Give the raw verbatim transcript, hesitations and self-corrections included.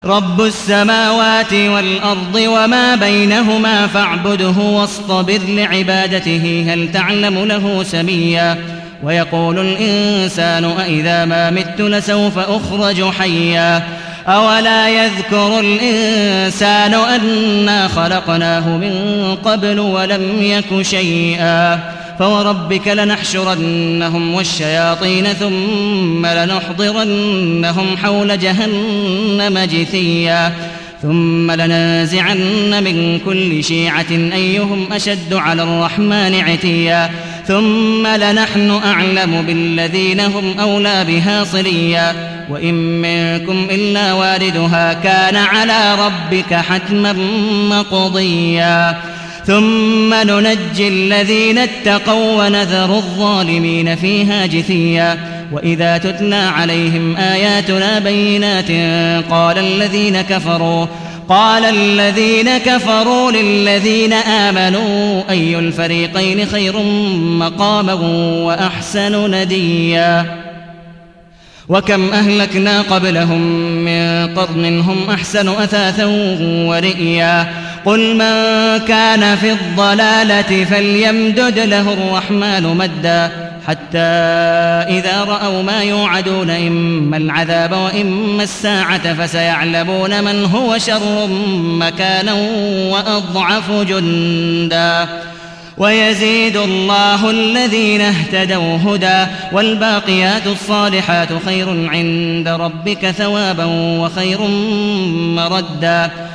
رب السماوات والأرض وما بينهما فاعبده واصطبر لعبادته هل تعلم له سميا ويقول الإنسان أإذا ما مت لسوف أخرج حيا أولا يذكر الإنسان أنا خلقناه من قبل ولم يك شيئا فوربك لنحشرنهم والشياطين ثم لنحضرنهم حول جهنم جثيا ثم لننزعن من كل شيعة أيهم أشد على الرحمن عتيا ثم لنحن أعلم بالذين هم أولى بها صليا وإن منكم إلا واردها كان على ربك حتما مقضيا ثم ننجي الذين اتقوا ونذر الظالمين فيها جثيا وإذا تتلى عليهم آياتنا بينات قال الذين كفروا قال الذين كفروا للذين آمنوا أي الفريقين خير مقاما وأحسن نديا وكم أهلكنا قبلهم من قرن هم أحسن أثاثا ورئيا قل من كان في الضلالة فليمدد له الرحمن مدا حتى إذا رأوا ما يوعدون إما العذاب وإما الساعة فسيعلمون من هو شر مكانا وأضعف جندا ويزيد الله الذين اهتدوا هدى والباقيات الصالحات خير عند ربك ثوابا وخير مردا